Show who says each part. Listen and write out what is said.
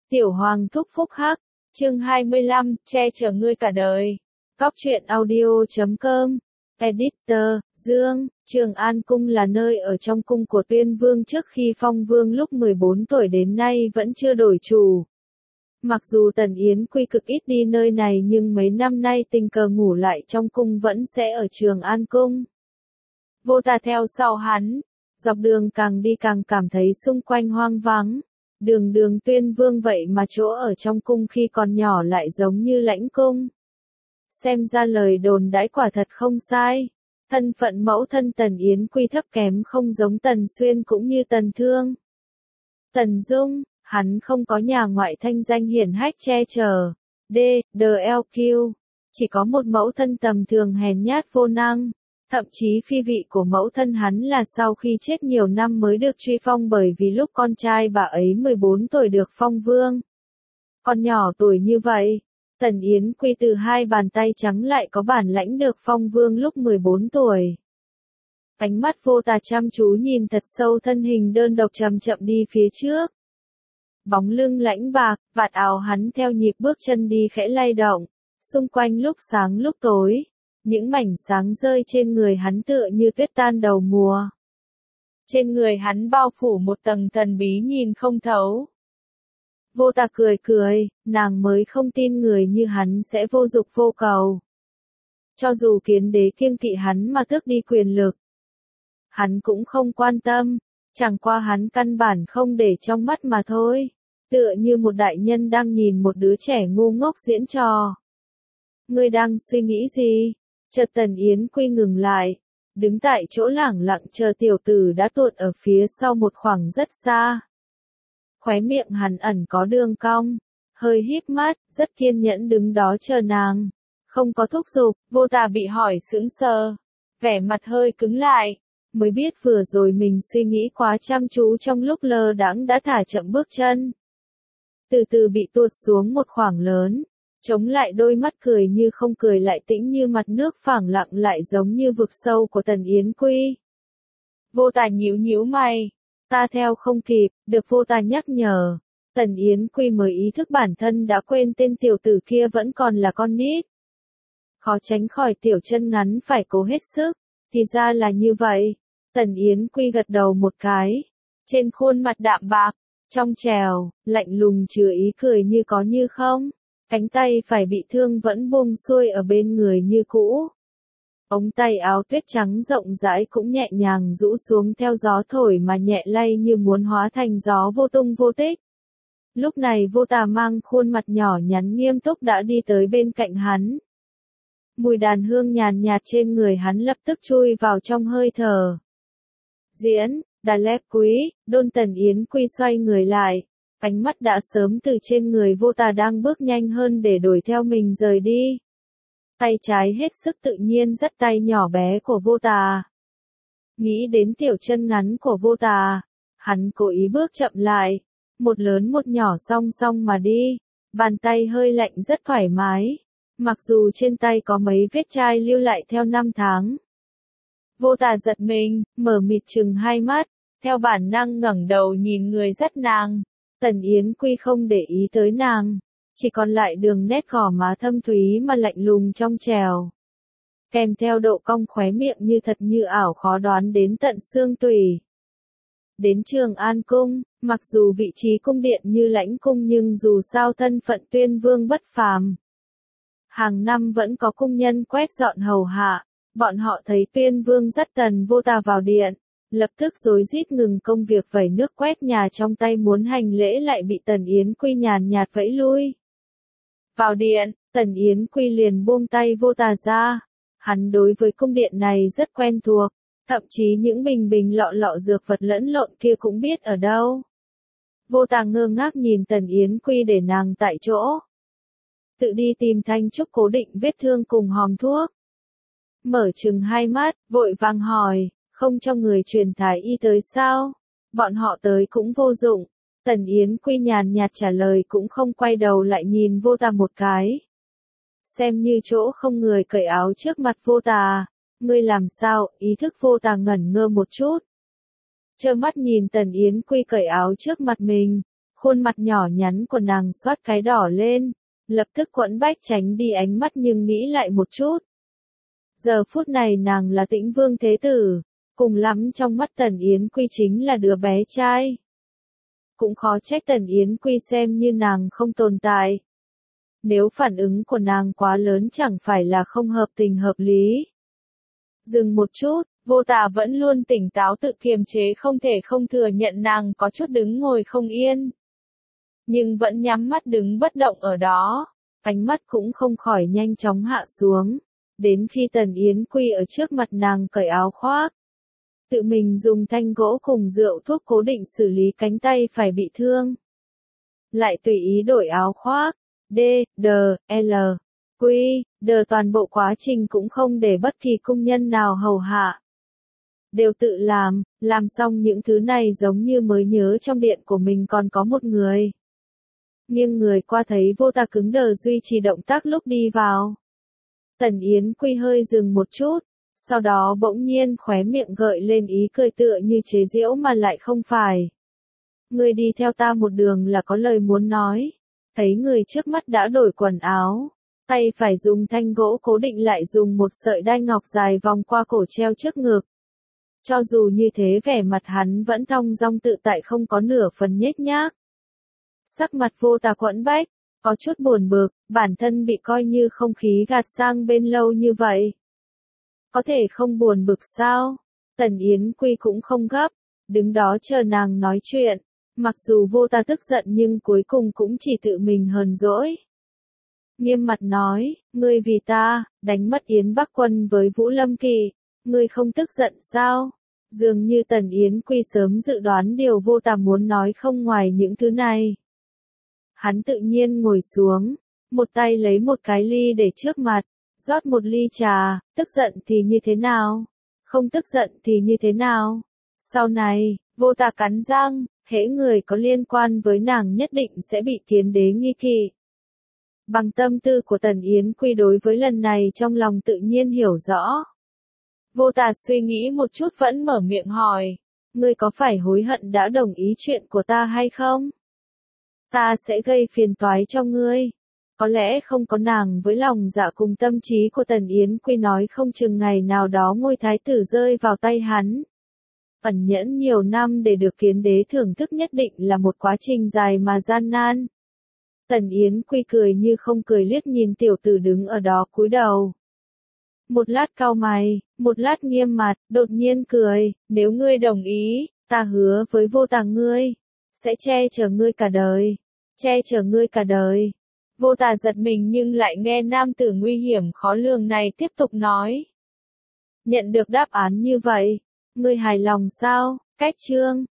Speaker 1: Tiểu Hoàng thúc phúc hắc, chương 25, che chở ngươi cả đời. Góc truyện audio.com, Editor, Dương, Trường An Cung là nơi ở trong cung của Tuyên Vương trước khi phong vương lúc 14 tuổi đến nay vẫn chưa đổi chủ. Mặc dù Tần Yến Quy cực ít đi nơi này nhưng mấy năm nay tình cờ ngủ lại trong cung vẫn sẽ ở Trường An Cung. Vô Tà theo sau hắn, dọc đường càng đi càng cảm thấy xung quanh hoang vắng. Đường Tuyên Vương vậy mà chỗ ở trong cung khi còn nhỏ lại giống như lãnh cung. Xem ra lời đồn đãi quả thật không sai. Thân phận mẫu thân Tần Yến Quy thấp kém không giống Tần Xuyên cũng như Tần Thương. Tần Dung, hắn không có nhà ngoại thanh danh hiển hách che chở. DLQ, chỉ có một mẫu thân tầm thường hèn nhát vô năng. Thậm chí phi vị của mẫu thân hắn là sau khi chết nhiều năm mới được truy phong bởi vì lúc con trai bà ấy 14 tuổi được phong vương. Còn nhỏ tuổi như vậy, Tần Yến Quy từ hai bàn tay trắng lại có bản lãnh được phong vương lúc 14 tuổi. Ánh mắt Vô Tà chăm chú nhìn thật sâu thân hình đơn độc chậm chậm đi phía trước. Bóng lưng lãnh bạc, vạt áo hắn theo nhịp bước chân đi khẽ lay động, xung quanh lúc sáng lúc tối. Những mảnh sáng rơi trên người hắn tựa như tuyết tan đầu mùa. Trên người hắn bao phủ một tầng thần bí nhìn không thấu. Vô Tà cười, nàng mới không tin người như hắn sẽ vô dục vô cầu. Cho dù Kiến Đế kiêng kỵ hắn mà tước đi quyền lực, hắn cũng không quan tâm, chẳng qua hắn căn bản không để trong mắt mà thôi, tựa như một đại nhân đang nhìn một đứa trẻ ngu ngốc diễn trò. Ngươi đang suy nghĩ gì? Chợt Tần Yến Quy ngừng lại, đứng tại chỗ lẳng lặng chờ tiểu tử đã tuột ở phía sau một khoảng rất xa. Khóe miệng hắn ẩn có đường cong, hơi híp mắt, rất kiên nhẫn đứng đó chờ nàng. Không có thúc giục, Vô Tà bị hỏi sững sờ, vẻ mặt hơi cứng lại, mới biết vừa rồi mình suy nghĩ quá chăm chú trong lúc lơ đãng đã thả chậm bước chân. Từ từ bị tuột xuống một khoảng lớn. Chống lại đôi mắt cười như không cười lại tĩnh như mặt nước phẳng lặng lại giống như vực sâu của Tần Yến Quy. Vô Tà nhíu mày, ta theo không kịp, được Vô Tà nhắc nhở. Tần Yến Quy mới ý thức bản thân đã quên tên tiểu tử kia vẫn còn là con nít. Khó tránh khỏi tiểu chân ngắn phải cố hết sức, thì ra là như vậy. Tần Yến Quy gật đầu một cái, trên khuôn mặt đạm bạc, trong trèo, lạnh lùng chứa ý cười như có như không. Cánh tay phải bị thương vẫn buông xuôi ở bên người như cũ. Ống tay áo tuyết trắng rộng rãi cũng nhẹ nhàng rũ xuống theo gió thổi mà nhẹ lay như muốn hóa thành gió vô tung vô tích. Lúc này Vô Tà mang khuôn mặt nhỏ nhắn nghiêm túc đã đi tới bên cạnh hắn. Mùi đàn hương nhàn nhạt trên người hắn lập tức chui vào trong hơi thở. Diễn, Đà Lép Quý, Đôn Tần Yến Quy xoay người lại. Ánh mắt đã sớm từ trên người Vô Tà đang bước nhanh hơn để đuổi theo mình rời đi. Tay trái hết sức tự nhiên dắt tay nhỏ bé của Vô Tà. Nghĩ đến tiểu chân ngắn của Vô Tà, hắn cố ý bước chậm lại, một lớn một nhỏ song song mà đi, bàn tay hơi lạnh rất thoải mái, mặc dù trên tay có mấy vết chai lưu lại theo năm tháng. Vô Tà giật mình, mở mịt trừng hai mắt, theo bản năng ngẩng đầu nhìn người dắt nàng. Tần Yến Quy không để ý tới nàng, chỉ còn lại đường nét gò má thâm thúy mà lạnh lùng trong trèo. Kèm theo độ cong khóe miệng như thật như ảo khó đoán đến tận xương tủy. Đến Trường An Cung, mặc dù vị trí cung điện như lãnh cung nhưng dù sao thân phận Tuyên Vương bất phàm. Hàng năm vẫn có cung nhân quét dọn hầu hạ, bọn họ thấy Tuyên Vương dắt Tần Vô Tà vào điện. Lập tức rối rít ngừng công việc vẩy nước quét nhà trong tay muốn hành lễ lại bị Tần Yến Quy nhàn nhạt vẫy lui. Vào điện, Tần Yến Quy liền buông tay Vô Tà ra. Hắn đối với cung điện này rất quen thuộc, thậm chí những bình lọ dược vật lẫn lộn kia cũng biết ở đâu. Vô Tà ngơ ngác nhìn Tần Yến Quy để nàng tại chỗ. Tự đi tìm thanh trúc cố định vết thương cùng hòm thuốc. Mở trừng hai mắt, vội vàng hỏi. Không cho người truyền thái y tới sao? Bọn họ tới cũng vô dụng. Tần Yến Quy nhàn nhạt trả lời cũng không quay đầu lại nhìn Vô Tà một cái. Xem như chỗ không người cởi áo trước mặt Vô Tà. Ngươi làm sao? Ý thức Vô Tà ngẩn ngơ một chút. Trơ mắt nhìn Tần Yến Quy cởi áo trước mặt mình. Khuôn mặt nhỏ nhắn của nàng xoát cái đỏ lên, lập tức quẫn bách tránh đi ánh mắt nhưng nghĩ lại một chút. Giờ phút này nàng là Tĩnh Vương Thế Tử, cùng lắm trong mắt Tần Yến Quy chính là đứa bé trai. Cũng khó trách Tần Yến Quy xem như nàng không tồn tại. Nếu phản ứng của nàng quá lớn chẳng phải là không hợp tình hợp lý. Dừng một chút, Vô Tà vẫn luôn tỉnh táo tự kiềm chế không thể không thừa nhận nàng có chút đứng ngồi không yên. Nhưng vẫn nhắm mắt đứng bất động ở đó, ánh mắt cũng không khỏi nhanh chóng hạ xuống, đến khi Tần Yến Quy ở trước mặt nàng cởi áo khoác. Tự mình dùng thanh gỗ cùng rượu thuốc cố định xử lý cánh tay phải bị thương. Lại tùy ý đổi áo khoác, D, D, L, Quy, D toàn bộ quá trình cũng không để bất kỳ công nhân nào hầu hạ. Đều tự làm xong những thứ này giống như mới nhớ trong điện của mình còn có một người. Nhưng người qua thấy Vô Tà cứng đờ duy trì động tác lúc đi vào. Tần Yến Quy hơi dừng một chút, sau đó bỗng nhiên khóe miệng gợi lên ý cười tựa như chế giễu mà lại không phải. Người đi theo ta một đường là có lời muốn nói. Thấy người trước mắt đã đổi quần áo, tay phải dùng thanh gỗ cố định lại dùng một sợi đai ngọc dài vòng qua cổ treo trước ngực. Cho dù như thế vẻ mặt hắn vẫn thong dong tự tại không có nửa phần nhếch nhác. Sắc mặt Vô Tà quẫn bách, có chút buồn bực, bản thân bị coi như không khí gạt sang bên lâu như vậy. Có thể không buồn bực sao? Tần Yến Quy cũng không gấp, đứng đó chờ nàng nói chuyện. Mặc dù Vô Tà tức giận nhưng cuối cùng cũng chỉ tự mình hờn dỗi. Nghiêm mặt nói, ngươi vì ta, đánh mất Yến Bắc Quân với Vũ Lâm Kỳ, ngươi không tức giận sao? Dường như Tần Yến Quy sớm dự đoán điều Vô Tà muốn nói không ngoài những thứ này. Hắn tự nhiên ngồi xuống, một tay lấy một cái ly để trước mặt, rót một ly trà, tức giận thì như thế nào? Không tức giận thì như thế nào? Sau này, Vô Tà cắn răng, hễ người có liên quan với nàng nhất định sẽ bị Tiến Đế nghi kỵ. Bằng tâm tư của Tần Yến Quy đối với lần này trong lòng tự nhiên hiểu rõ. Vô Tà suy nghĩ một chút vẫn mở miệng hỏi, ngươi có phải hối hận đã đồng ý chuyện của ta hay không? Ta sẽ gây phiền toái cho ngươi. Có lẽ không có nàng với lòng dạ cùng tâm trí của Tần Yến Quy nói không chừng ngày nào đó ngôi thái tử rơi vào tay hắn. Ẩn nhẫn nhiều năm để được Kiến Đế thưởng thức nhất định là một quá trình dài mà gian nan. Tần Yến Quy cười như không cười liếc nhìn tiểu tử đứng ở đó cúi đầu. Một lát cau mày, một lát nghiêm mặt, đột nhiên cười, nếu ngươi đồng ý, ta hứa với Vô Tà ngươi, sẽ che chở ngươi cả đời, che chở ngươi cả đời. Vô Tà giật mình nhưng lại nghe nam tử nguy hiểm khó lường này tiếp tục nói. Nhận được đáp án như vậy, ngươi hài lòng sao? Cách chương